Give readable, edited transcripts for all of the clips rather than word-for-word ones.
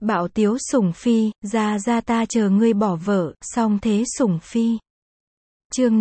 Bạo tiếu sủng phi, ra ta chờ ngươi bỏ vợ, song thế sủng phi. Chương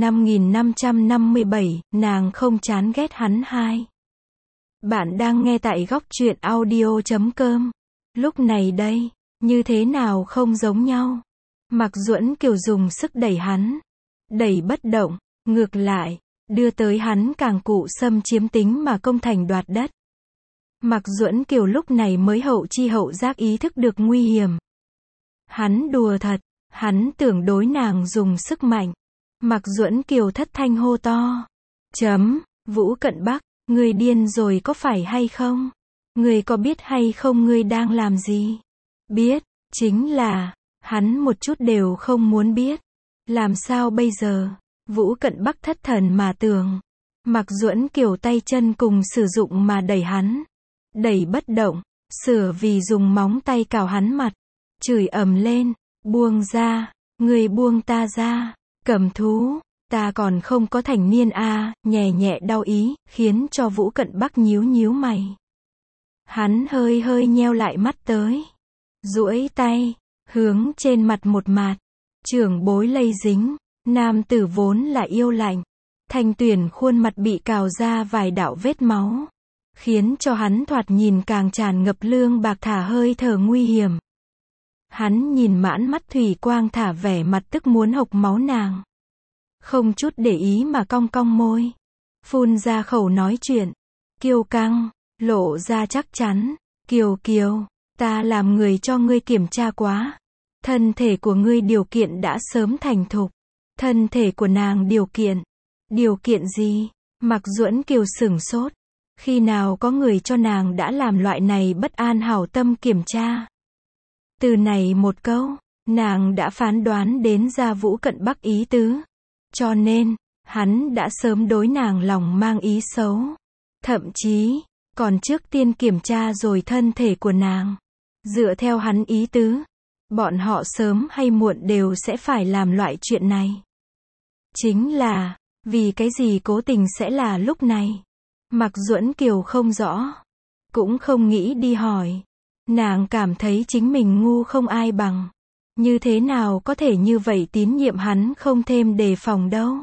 5557, nàng không chán ghét hắn hai. Bạn đang nghe tại góc truyện audio.com. Lúc này đây, như thế nào không giống nhau. Mạc Duẫn Kiều dùng sức đẩy hắn. Đẩy bất động, ngược lại, đưa tới hắn càng cụ xâm chiếm tính mà công thành đoạt đất. Mạc Duẫn Kiều lúc này mới hậu chi hậu giác ý thức được nguy hiểm. Hắn đùa thật, hắn tưởng đối nàng dùng sức mạnh. Mạc Duẫn Kiều thất thanh hô to. Vũ Cận Bắc, ngươi điên rồi có phải hay không? Ngươi có biết hay không ngươi đang làm gì? Biết, chính là, hắn một chút đều không muốn biết. Làm sao bây giờ? Vũ Cận Bắc thất thần mà tưởng. Mạc Duẫn Kiều tay chân cùng sử dụng mà đẩy hắn. Đẩy bất động, sửa vì dùng móng tay cào hắn mặt. Chửi ầm lên, buông ra, ngươi buông ta ra, cầm thú, ta còn không có thành niên a, nhẹ nhẹ đau ý, khiến cho Vũ Cận Bắc nhíu nhíu mày. Hắn hơi nheo lại mắt tới. Duỗi tay, hướng trên mặt một mạt. Trưởng bối lây dính, nam tử vốn là yêu lạnh. Thanh Tuyển khuôn mặt bị cào ra vài đạo vết máu. Khiến cho hắn thoạt nhìn càng tràn ngập lương bạc thả hơi thở nguy hiểm. Hắn nhìn mãn mắt thủy quang thả vẻ mặt tức muốn hộc máu nàng. Không chút để ý mà cong cong môi. Phun ra khẩu nói chuyện. Kiêu căng, lộ ra chắc chắn. Kiều, ta làm người cho ngươi kiểm tra quá. Thân thể của ngươi điều kiện đã sớm thành thục. Thân thể của nàng điều kiện. Điều kiện gì? Mạc Duẫn Kiều sửng sốt. Khi nào có người cho nàng đã làm loại này bất an hảo tâm kiểm tra. Từ này một câu, nàng đã phán đoán đến ra Vũ Cận Bắc ý tứ. Cho nên, hắn đã sớm đối nàng lòng mang ý xấu. Thậm chí, còn trước tiên kiểm tra rồi thân thể của nàng. Dựa theo hắn ý tứ, bọn họ sớm hay muộn đều sẽ phải làm loại chuyện này. Chính là, vì cái gì cố tình sẽ là lúc này. Mạc Duẫn Kiều không rõ, cũng không nghĩ đi hỏi. Nàng cảm thấy chính mình ngu không ai bằng. Như thế nào có thể như vậy tín nhiệm hắn không thêm đề phòng đâu.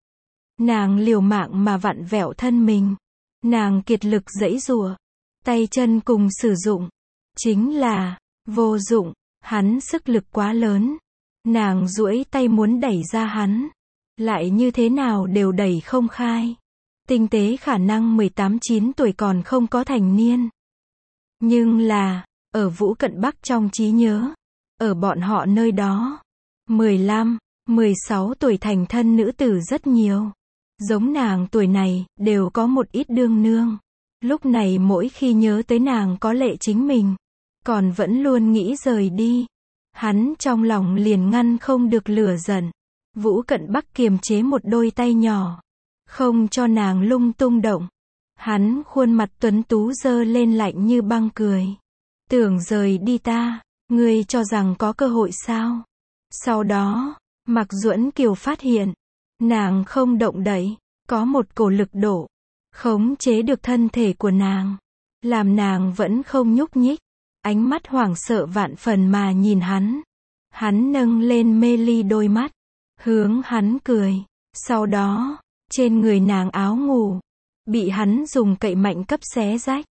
Nàng liều mạng mà vặn vẹo thân mình. Nàng kiệt lực giãy giụa, tay chân cùng sử dụng. Chính là, vô dụng, hắn sức lực quá lớn. Nàng duỗi tay muốn đẩy ra hắn. Lại như thế nào đều đẩy không khai. Tinh tế khả năng 18-9 tuổi còn không có thành niên. Nhưng là, ở Vũ Cận Bắc trong trí nhớ, ở bọn họ nơi đó, 15, 16 tuổi thành thân nữ tử rất nhiều. Giống nàng tuổi này, đều có một ít đương nương. Lúc này mỗi khi nhớ tới nàng có lệ chính mình, còn vẫn luôn nghĩ rời đi. Hắn trong lòng liền ngăn không được lửa giận. Vũ Cận Bắc kiềm chế một đôi tay nhỏ. Không cho nàng lung tung động. Hắn khuôn mặt tuấn tú dơ lên lạnh như băng cười. Tưởng rời đi ta, ngươi cho rằng có cơ hội sao? Sau đó, Mạc Duẫn Kiều phát hiện, nàng không động đậy, có một cổ lực đổ, khống chế được thân thể của nàng, làm nàng vẫn không nhúc nhích, ánh mắt hoảng sợ vạn phần mà nhìn hắn. Hắn nâng lên mê ly đôi mắt, hướng hắn cười, sau đó, trên người nàng áo ngủ, bị hắn dùng cậy mạnh cấp xé rách.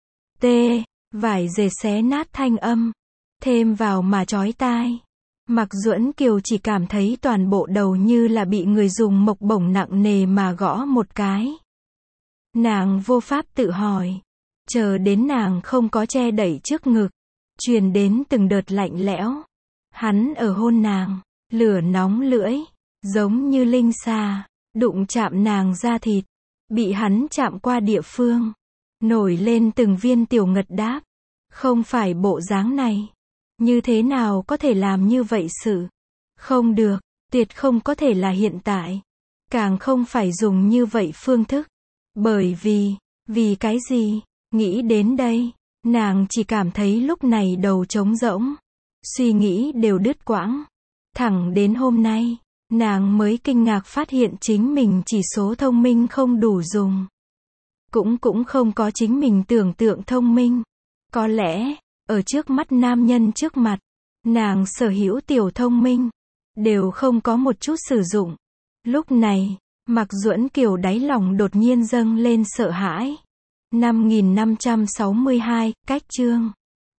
Vải dệt xé nát thanh âm, thêm vào mà chói tai. Mạc Duẫn Kiều chỉ cảm thấy toàn bộ đầu như là bị người dùng mộc bổng nặng nề mà gõ một cái. Nàng vô pháp tự hỏi. Chờ đến nàng không có che đẩy trước ngực, truyền đến từng đợt lạnh lẽo. Hắn ở hôn nàng, lửa nóng lưỡi, giống như linh xà, đụng chạm nàng da thịt, bị hắn chạm qua địa phương, nổi lên từng viên tiểu ngật đáp. Không phải bộ dáng này. Như thế nào có thể làm như vậy sự? Không được, tuyệt không có thể là hiện tại. Càng không phải dùng như vậy phương thức. Bởi vì cái gì? Nghĩ đến đây, nàng chỉ cảm thấy lúc này đầu trống rỗng. Suy nghĩ đều đứt quãng. Thẳng đến hôm nay, nàng mới kinh ngạc phát hiện chính mình chỉ số thông minh không đủ dùng. Cũng không có chính mình tưởng tượng thông minh. Có lẽ, Ở trước mắt nam nhân trước mặt, nàng sở hữu tiểu thông minh, đều không có một chút sử dụng. Lúc này, Mạc Duẫn Kiều đáy lòng đột nhiên dâng lên sợ hãi. 5562, cách chương